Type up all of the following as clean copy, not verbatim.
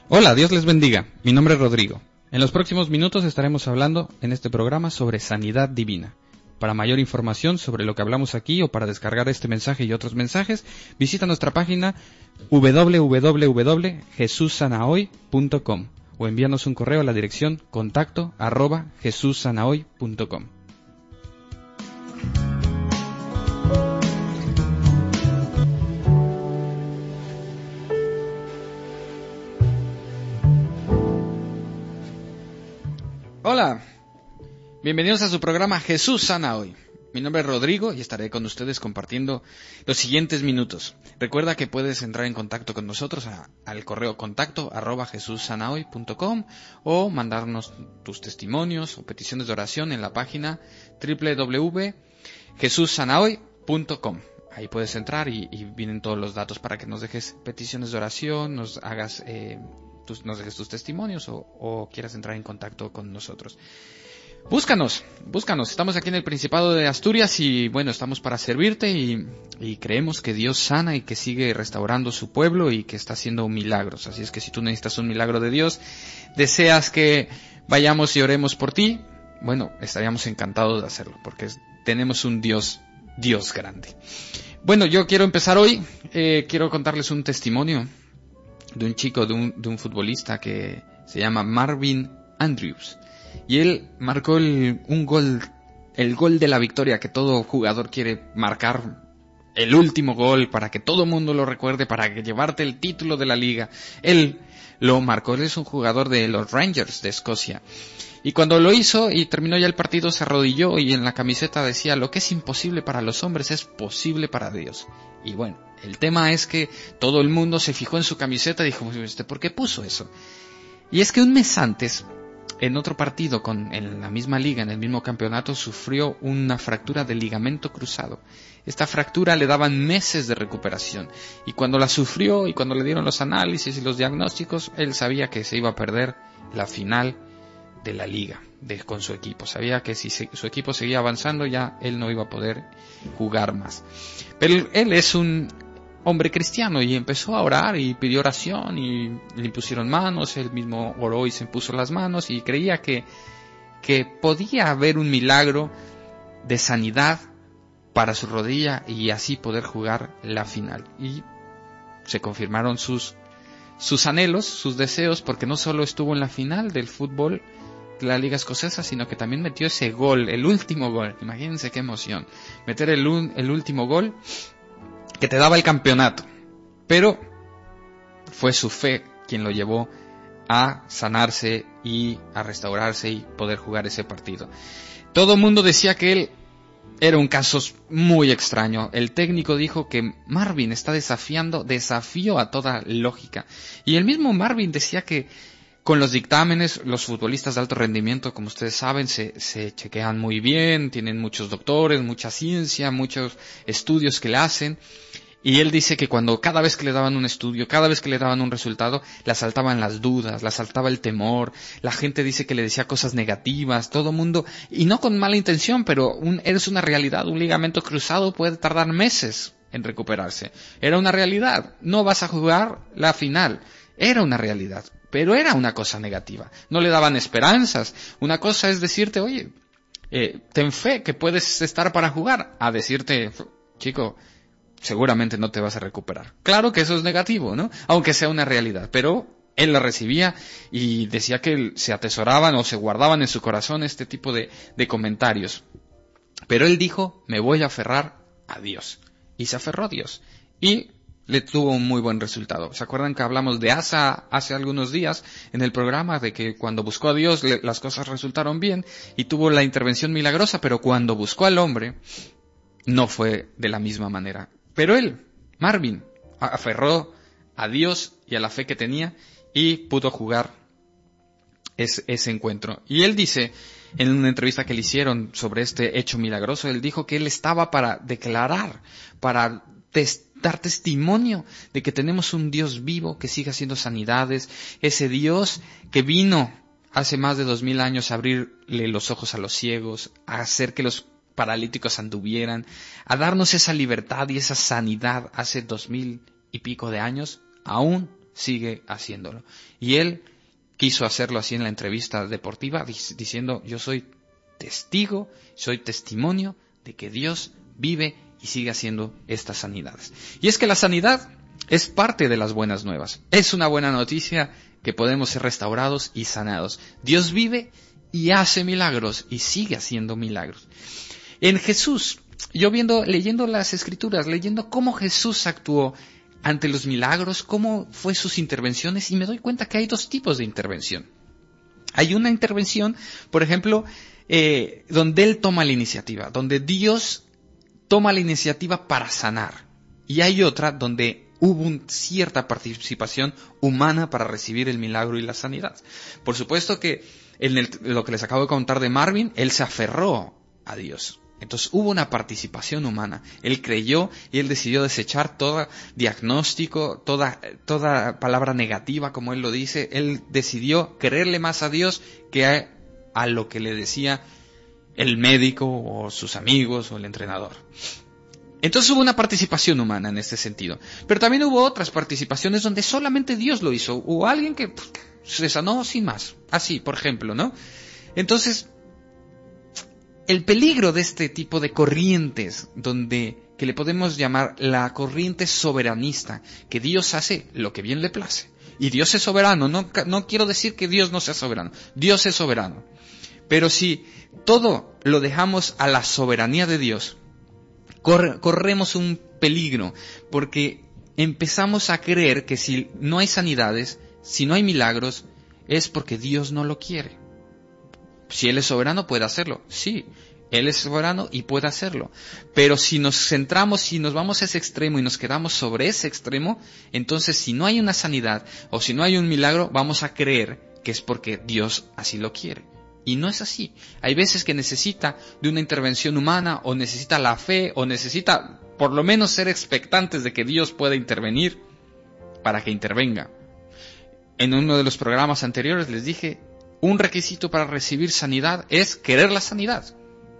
Hola, Dios les bendiga. Mi nombre es Rodrigo. En los próximos minutos estaremos hablando en este programa sobre sanidad divina. Para mayor información sobre lo que hablamos aquí o para descargar este mensaje y otros mensajes, visita nuestra página www.jesussanahoy.com o envíanos un correo a la dirección contacto@jesussanahoy.com. Hola, bienvenidos a su programa Jesús Sana Hoy. Mi nombre es Rodrigo y estaré con ustedes compartiendo los siguientes minutos. Recuerda que puedes entrar en contacto con nosotros al correo contacto@jesussanahoy.com o mandarnos tus testimonios o peticiones de oración en la página www.jesussanahoy.com. Ahí puedes entrar y vienen todos los datos para que nos dejes peticiones de oración, nos dejes tus testimonios o quieras entrar en contacto con nosotros. Búscanos, estamos aquí en el Principado de Asturias y bueno, estamos para servirte y creemos que Dios sana y que sigue restaurando su pueblo y que está haciendo milagros. Así es que si tú necesitas un milagro de Dios, deseas que vayamos y oremos por ti, bueno, estaríamos encantados de hacerlo porque tenemos un Dios grande. Bueno, yo quiero empezar hoy, quiero contarles un testimonio de un chico, de un futbolista que se llama Marvin Andrews. Y él marcó el gol de la victoria que todo jugador quiere marcar, el último gol para que todo el mundo lo recuerde, para que llevarte el título de la liga. Él lo marcó, él es un jugador de los Rangers de Escocia. Y cuando lo hizo y terminó ya el partido, se arrodilló y en la camiseta decía: lo que es imposible para los hombres es posible para Dios. Y bueno, el tema es que todo el mundo se fijó en su camiseta y dijo: ¿por qué puso eso? Y es que un mes antes, en otro partido en la misma liga, en el mismo campeonato, sufrió una fractura del ligamento cruzado. Esta fractura le daban meses de recuperación. Y cuando la sufrió y cuando le dieron los análisis y los diagnósticos, él sabía que se iba a perder la final de la liga con su equipo. Sabía que si su equipo seguía avanzando ya él no iba a poder jugar más. Pero él es un hombre cristiano y empezó a orar y pidió oración y le impusieron manos, él mismo oró y se impuso las manos y creía que podía haber un milagro de sanidad para su rodilla y así poder jugar la final. Y se confirmaron sus anhelos, sus deseos, porque no solo estuvo en la final del fútbol de la Liga Escocesa, sino que también metió ese gol, el último gol. Imagínense qué emoción, meter el último gol que te daba el campeonato. Pero fue su fe quien lo llevó a sanarse y a restaurarse y poder jugar ese partido. Todo el mundo decía que él era un caso muy extraño. El técnico dijo que Marvin está desafío a toda lógica. Y el mismo Marvin decía que con los dictámenes, los futbolistas de alto rendimiento, como ustedes saben, se chequean muy bien, tienen muchos doctores, mucha ciencia, muchos estudios que le hacen. Y él dice que cada vez que le daban un estudio, cada vez que le daban un resultado, le asaltaban las dudas, le asaltaba el temor, la gente dice que le decía cosas negativas, todo mundo, y no con mala intención, pero es una realidad, un ligamento cruzado puede tardar meses en recuperarse. Era una realidad, no vas a jugar la final, era una realidad, pero era una cosa negativa, no le daban esperanzas. Una cosa es decirte: oye, ten fe que puedes estar para jugar, a decirte: chico, seguramente no te vas a recuperar. Claro que eso es negativo, ¿no? Aunque sea una realidad, pero él la recibía y decía que se atesoraban o se guardaban en su corazón este tipo de comentarios. Pero él dijo: me voy a aferrar a Dios. Y se aferró a Dios. Y le tuvo un muy buen resultado. ¿Se acuerdan que hablamos de Asa hace algunos días en el programa? De que cuando buscó a Dios las cosas resultaron bien y tuvo la intervención milagrosa, pero cuando buscó al hombre no fue de la misma manera. Pero él, Marvin, aferró a Dios y a la fe que tenía y pudo jugar ese encuentro. Y él dice, en una entrevista que le hicieron sobre este hecho milagroso, él dijo que él estaba para declarar, para dar testimonio de que tenemos un Dios vivo que sigue haciendo sanidades, ese Dios que vino hace más de 2000 años a abrirle los ojos a los ciegos, a hacer que los paralíticos anduvieran, a darnos esa libertad y esa sanidad hace 2000 y pico de años, aún sigue haciéndolo. Y él quiso hacerlo así en la entrevista deportiva, diciendo, yo soy testigo, soy testimonio de que Dios vive y sigue haciendo estas sanidades. Y es que la sanidad es parte de las buenas nuevas. Es una buena noticia que podemos ser restaurados y sanados. Dios vive y hace milagros y sigue haciendo milagros. En Jesús, yo leyendo las Escrituras, leyendo cómo Jesús actuó ante los milagros, cómo fue sus intervenciones, y me doy cuenta que hay dos tipos de intervención. Hay una intervención, por ejemplo, donde Él toma la iniciativa, donde Dios toma la iniciativa para sanar. Y hay otra donde hubo cierta participación humana para recibir el milagro y la sanidad. Por supuesto que en lo que les acabo de contar de Marvin, él se aferró a Dios. Entonces hubo una participación humana. Él creyó y él decidió desechar todo diagnóstico, toda palabra negativa, como él lo dice. Él decidió creerle más a Dios que a lo que le decía el médico o sus amigos o el entrenador. Entonces hubo una participación humana en este sentido. Pero también hubo otras participaciones donde solamente Dios lo hizo. Hubo alguien que se sanó sin más. Así, por ejemplo, ¿no? Entonces, el peligro de este tipo de corrientes, que le podemos llamar la corriente soberanista, que Dios hace lo que bien le place. Y Dios es soberano, no quiero decir que Dios no sea soberano, Dios es soberano. Pero si todo lo dejamos a la soberanía de Dios, corremos un peligro, porque empezamos a creer que si no hay sanidades, si no hay milagros, es porque Dios no lo quiere. Si Él es soberano, puede hacerlo. Sí, Él es soberano y puede hacerlo. Pero si nos centramos, si nos vamos a ese extremo y nos quedamos sobre ese extremo, entonces si no hay una sanidad o si no hay un milagro, vamos a creer que es porque Dios así lo quiere. Y no es así. Hay veces que necesita de una intervención humana, o necesita la fe, o necesita por lo menos ser expectantes de que Dios pueda intervenir para que intervenga. En uno de los programas anteriores les dije, un requisito para recibir sanidad es querer la sanidad.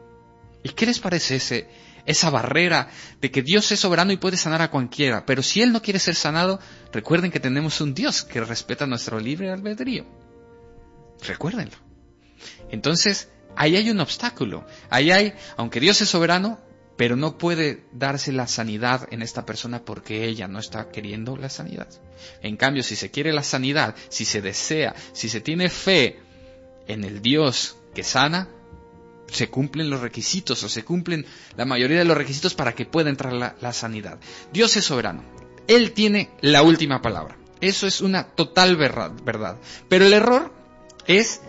¿Y qué les parece esa barrera de que Dios es soberano y puede sanar a cualquiera? Pero si Él no quiere ser sanado, recuerden que tenemos un Dios que respeta nuestro libre albedrío. Recuérdenlo. Entonces, ahí hay un obstáculo. Aunque Dios es soberano, pero no puede darse la sanidad en esta persona porque ella no está queriendo la sanidad. En cambio, si se quiere la sanidad, si se desea, si se tiene fe en el Dios que sana, se cumplen los requisitos, o se cumplen la mayoría de los requisitos para que pueda entrar la sanidad. Dios es soberano. Él tiene la última palabra. Eso es una total verdad. Pero el error es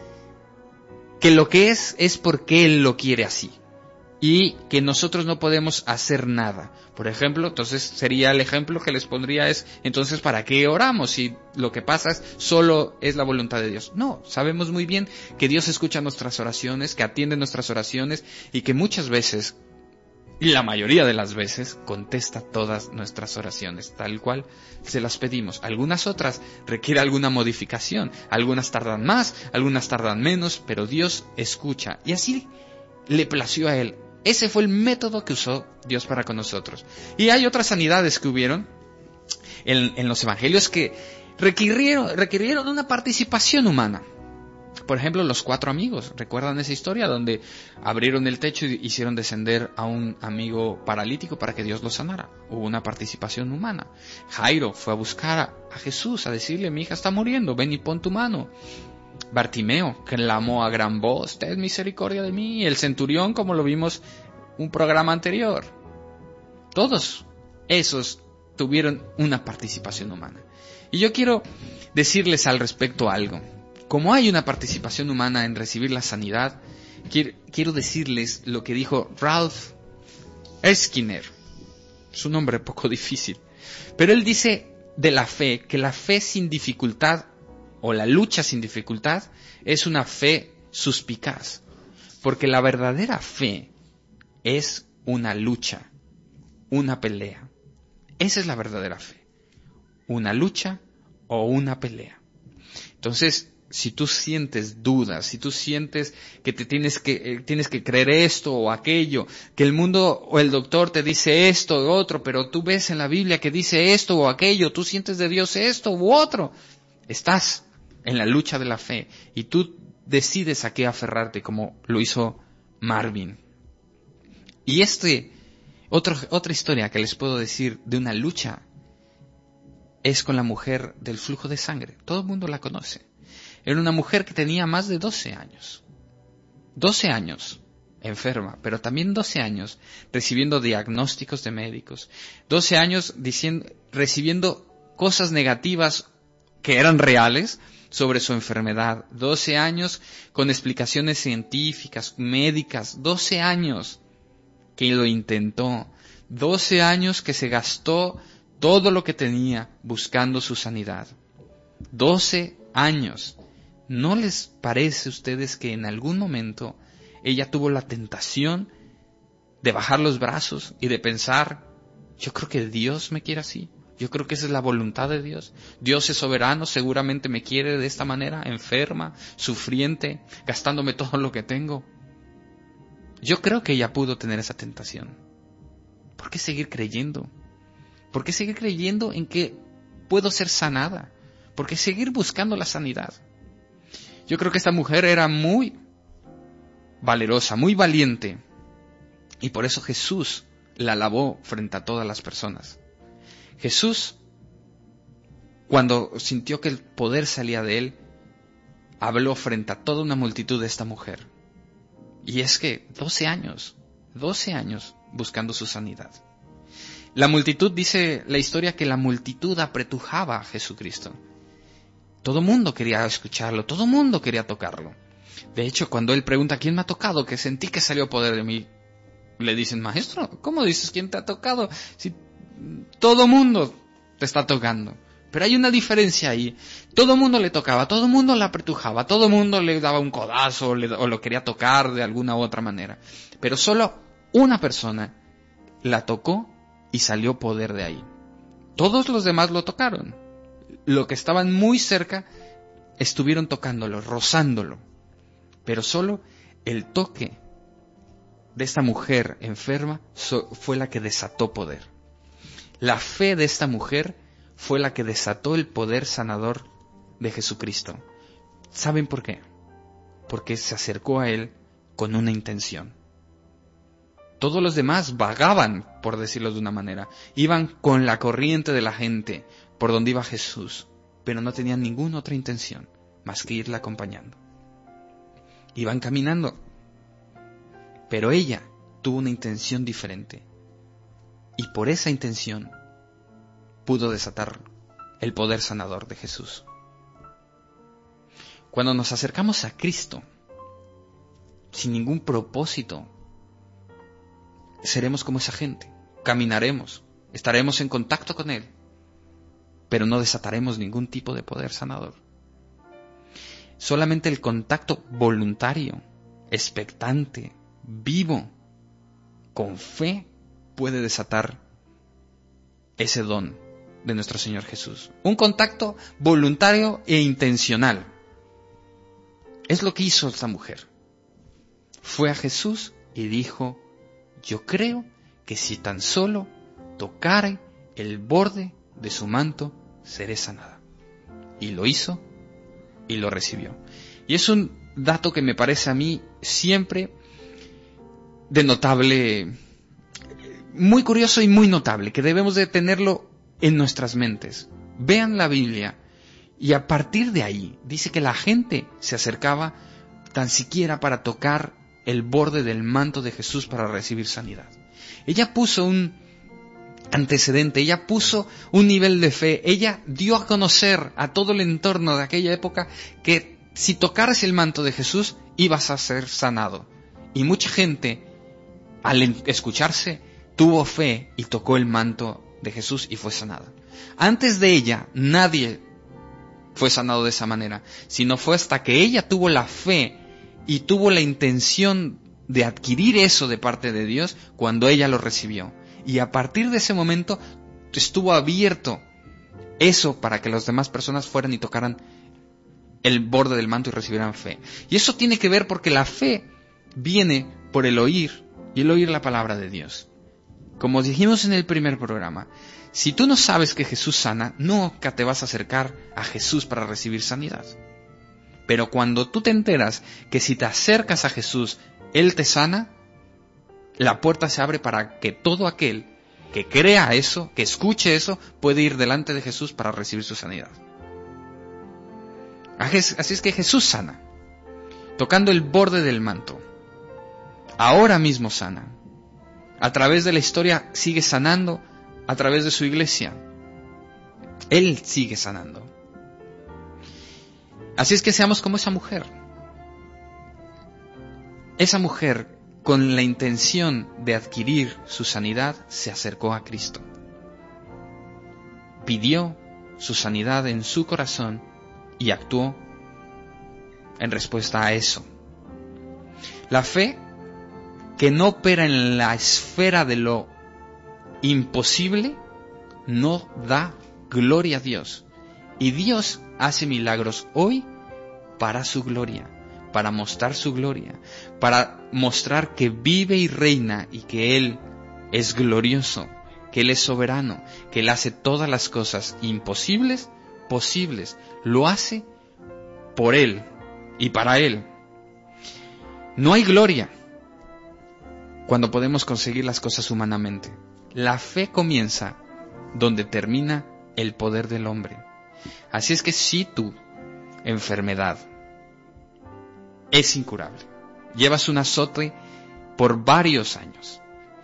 que lo que es porque Él lo quiere así. Y que nosotros no podemos hacer nada. Por ejemplo, entonces sería el ejemplo que les pondría es, entonces, ¿para qué oramos si lo que pasa solo es la voluntad de Dios? No, sabemos muy bien que Dios escucha nuestras oraciones, que atiende nuestras oraciones y que muchas veces, y la mayoría de las veces, contesta todas nuestras oraciones, tal cual se las pedimos. Algunas otras requieren alguna modificación, algunas tardan más, algunas tardan menos, pero Dios escucha. Y así le plació a Él. Ese fue el método que usó Dios para con nosotros. Y hay otras sanidades que hubieron en los evangelios que requirieron una participación humana. Por ejemplo, los 4 amigos. ¿Recuerdan esa historia donde abrieron el techo y hicieron descender a un amigo paralítico para que Dios lo sanara? Hubo una participación humana. Jairo fue a buscar a Jesús, a decirle, mi hija está muriendo, ven y pon tu mano. Bartimeo clamó a gran voz, ten misericordia de mí. El centurión, como lo vimos un programa anterior. Todos esos tuvieron una participación humana. Y yo quiero decirles al respecto algo. Como hay una participación humana en recibir la sanidad, quiero decirles lo que dijo Ralph Skinner. Es un nombre poco difícil. Pero él dice de la fe, que la fe sin dificultad, o la lucha sin dificultad, es una fe suspicaz. Porque la verdadera fe es una lucha, una pelea. Esa es la verdadera fe. Una lucha o una pelea. Entonces, si tú sientes dudas, si tú sientes que tienes que creer esto o aquello, que el mundo o el doctor te dice esto o otro, pero tú ves en la Biblia que dice esto o aquello, tú sientes de Dios esto u otro, estás en la lucha de la fe y tú decides a qué aferrarte, como lo hizo Marvin. Y otra historia que les puedo decir de una lucha es con la mujer del flujo de sangre. Todo el mundo la conoce. Era una mujer que tenía más de 12 años. 12 años enferma, pero también 12 años recibiendo diagnósticos de médicos. 12 años recibiendo cosas negativas que eran reales sobre su enfermedad. 12 años con explicaciones científicas, médicas. 12 años que lo intentó. 12 años que se gastó todo lo que tenía buscando su sanidad. 12 años. ¿No les parece a ustedes que en algún momento ella tuvo la tentación de bajar los brazos y de pensar, yo creo que Dios me quiere así? Yo creo que esa es la voluntad de Dios. Dios es soberano, seguramente me quiere de esta manera, enferma, sufriente, gastándome todo lo que tengo. Yo creo que ella pudo tener esa tentación. ¿Por qué seguir creyendo? ¿Por qué seguir creyendo en que puedo ser sanada? ¿Por qué seguir buscando la sanidad? Yo creo que esta mujer era muy valerosa, muy valiente. Y por eso Jesús la alabó frente a todas las personas. Jesús, cuando sintió que el poder salía de él, habló frente a toda una multitud de esta mujer. Y es que 12 años buscando su sanidad. La multitud, dice la historia, que la multitud apretujaba a Jesucristo. Todo mundo quería escucharlo, todo mundo quería tocarlo. De hecho, cuando él pregunta ¿quién me ha tocado? Que sentí que salió poder de mí. Le dicen, maestro, ¿cómo dices quién te ha tocado? Si todo mundo te está tocando. Pero hay una diferencia ahí. Todo mundo le tocaba, todo mundo le apretujaba, todo mundo le daba un codazo o lo quería tocar de alguna u otra manera. Pero solo una persona la tocó y salió poder de ahí. Todos los demás lo tocaron. Los que estaban muy cerca estuvieron tocándolo, rozándolo. Pero solo el toque de esta mujer enferma fue la que desató poder. La fe de esta mujer fue la que desató el poder sanador de Jesucristo. ¿Saben por qué? Porque se acercó a él con una intención. Todos los demás vagaban, por decirlo de una manera. Iban con la corriente de la gente por donde iba Jesús, pero no tenían ninguna otra intención más que irla acompañando. Iban caminando, pero ella tuvo una intención diferente. Y por esa intención pudo desatar el poder sanador de Jesús. Cuando nos acercamos a Cristo, sin ningún propósito, seremos como esa gente. Caminaremos, estaremos en contacto con Él, pero no desataremos ningún tipo de poder sanador. Solamente el contacto voluntario, expectante, vivo, con fe, puede desatar ese don de nuestro Señor Jesús. Un contacto voluntario e intencional. Es lo que hizo esta mujer. Fue a Jesús y dijo, yo creo que si tan solo tocare el borde de su manto, seré sanada. Y lo hizo y lo recibió. Y es un dato que me parece a mí siempre de notable, muy curioso y muy notable, que debemos de tenerlo en nuestras mentes. Vean la Biblia y a partir de ahí dice que la gente se acercaba tan siquiera para tocar el borde del manto de Jesús para recibir sanidad. Ella puso un antecedente, ella puso un nivel de fe, ella dio a conocer a todo el entorno de aquella época que si tocaras el manto de Jesús ibas a ser sanado. Y mucha gente, al escucharse, tuvo fe y tocó el manto de Jesús y fue sanada. Antes de ella, nadie fue sanado de esa manera, sino fue hasta que ella tuvo la fe y tuvo la intención de adquirir eso de parte de Dios cuando ella lo recibió. Y a partir de ese momento estuvo abierto eso para que las demás personas fueran y tocaran el borde del manto y recibirán fe. Y eso tiene que ver porque la fe viene por el oír, y el oír la palabra de Dios. Como dijimos en el primer programa, si tú no sabes que Jesús sana, nunca te vas a acercar a Jesús para recibir sanidad. Pero cuando tú te enteras que si te acercas a Jesús, Él te sana, la puerta se abre para que todo aquel que crea eso, que escuche eso, puede ir delante de Jesús para recibir su sanidad. Así es que Jesús sana, tocando el borde del manto. Ahora mismo sana. A través de la historia sigue sanando, a través de su iglesia. Él sigue sanando. Así es que seamos como esa mujer. Esa mujer, con la intención de adquirir su sanidad, se acercó a Cristo. Pidió su sanidad en su corazón y actuó en respuesta a eso. La fe, que no opera en la esfera de lo imposible, no da gloria a Dios. Y Dios hace milagros hoy para su gloria, para mostrar su gloria, para mostrar que vive y reina y que Él es glorioso, que Él es soberano, que Él hace todas las cosas imposibles, posibles. Lo hace por Él y para Él. No hay gloria cuando podemos conseguir las cosas humanamente. La fe comienza donde termina el poder del hombre. Así es que si tu enfermedad es incurable, llevas un azote por varios años,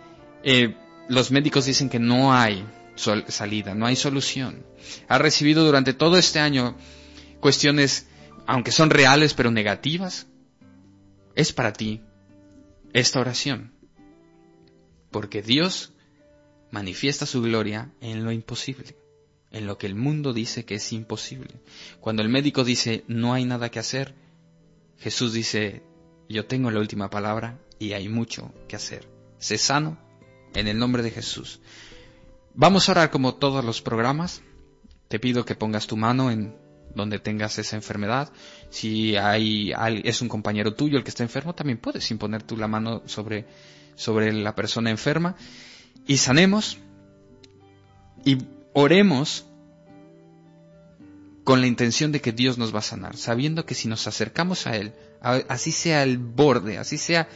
los médicos dicen que no hay salida, no hay solución, has recibido durante todo este año cuestiones, aunque son reales pero negativas, es para ti esta oración. Porque Dios manifiesta su gloria en lo imposible, en lo que el mundo dice que es imposible. Cuando el médico dice no hay nada que hacer, Jesús dice yo tengo la última palabra y hay mucho que hacer. Sé sano en el nombre de Jesús. Vamos a orar como todos los programas. Te pido que pongas tu mano en donde tengas esa enfermedad. Si es un compañero tuyo el que está enfermo, también puedes imponer tú la mano sobre la persona enferma y sanemos y oremos con la intención de que Dios nos va a sanar, sabiendo que si nos acercamos a Él, así sea el borde, así sea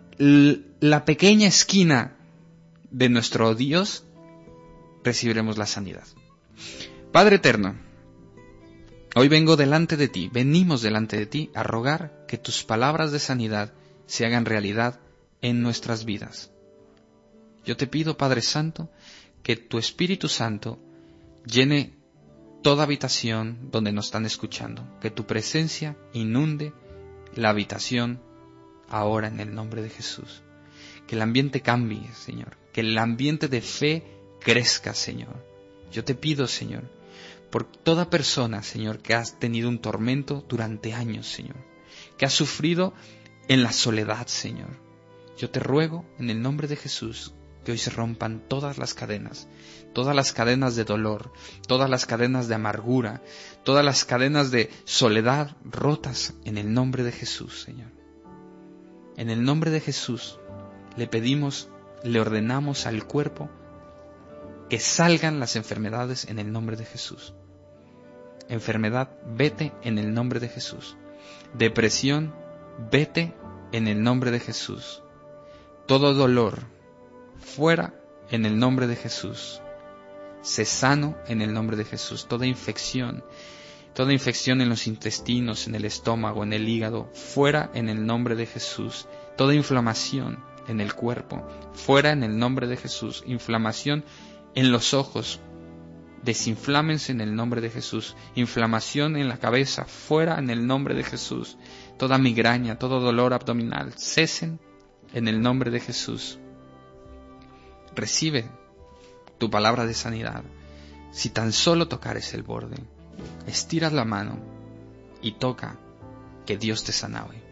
la pequeña esquina de nuestro Dios, recibiremos la sanidad. Padre eterno, hoy venimos delante de ti a rogar que tus palabras de sanidad se hagan realidad en nuestras vidas. Yo te pido, Padre Santo, que tu Espíritu Santo llene toda habitación donde nos están escuchando, que tu presencia inunde la habitación ahora en el nombre de Jesús. Que el ambiente cambie, Señor, que el ambiente de fe crezca, Señor. Yo te pido, Señor, por toda persona, Señor, que has tenido un tormento durante años, Señor, que has sufrido en la soledad, Señor. Yo te ruego en el nombre de Jesús que hoy se rompan todas las cadenas de dolor, todas las cadenas de amargura, todas las cadenas de soledad rotas en el nombre de Jesús, Señor. En el nombre de Jesús le pedimos, le ordenamos al cuerpo que salgan las enfermedades en el nombre de Jesús. Enfermedad, vete en el nombre de Jesús. Depresión, vete en el nombre de Jesús. Todo dolor, fuera en el nombre de Jesús. Sé sano en el nombre de Jesús. Toda infección en los intestinos, en el estómago, en el hígado, fuera en el nombre de Jesús. Toda inflamación en el cuerpo, fuera en el nombre de Jesús. Inflamación en los ojos, desinflámense en el nombre de Jesús. Inflamación en la cabeza, fuera en el nombre de Jesús. Toda migraña, todo dolor abdominal, cesen en el nombre de Jesús. Recibe tu palabra de sanidad. Si tan solo tocares el borde, estiras la mano y toca, que Dios te sana hoy.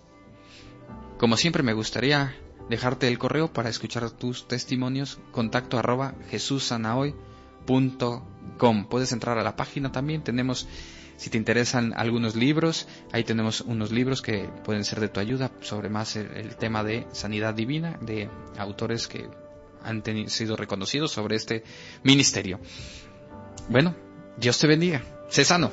Como siempre me gustaría dejarte el correo para escuchar tus testimonios, contacto @jesussanahoy.com. Puedes entrar a la página también. Tenemos, si te interesan algunos libros, ahí tenemos unos libros que pueden ser de tu ayuda sobre más el tema de sanidad divina, de autores que han sido reconocidos sobre este ministerio. Bueno, Dios te bendiga. Sé sano.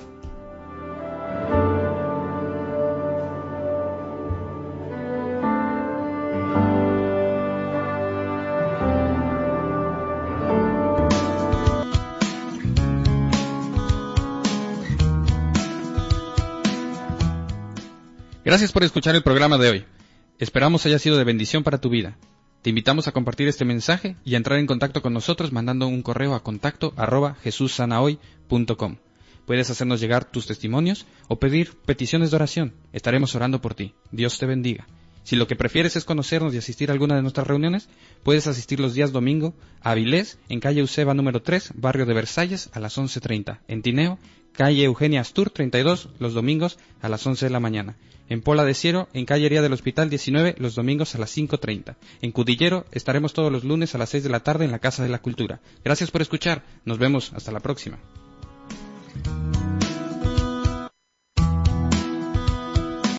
Gracias por escuchar el programa de hoy. Esperamos haya sido de bendición para tu vida. Te invitamos a compartir este mensaje y a entrar en contacto con nosotros mandando un correo a contacto@jesussanahoy.com. Puedes hacernos llegar tus testimonios o pedir peticiones de oración. Estaremos orando por ti. Dios te bendiga. Si lo que prefieres es conocernos y asistir a alguna de nuestras reuniones, puedes asistir los días domingo a Avilés, en calle Euseba número 3, barrio de Versalles, a las 11:30. En Tineo, calle Eugenia Astur 32, los domingos a las 11 de la mañana. En Pola de Siero, en calle Hería del Hospital 19, los domingos a las 5:30. En Cudillero estaremos todos los lunes a las 6 de la tarde en la Casa de la Cultura. Gracias por escuchar. Nos vemos. Hasta la próxima.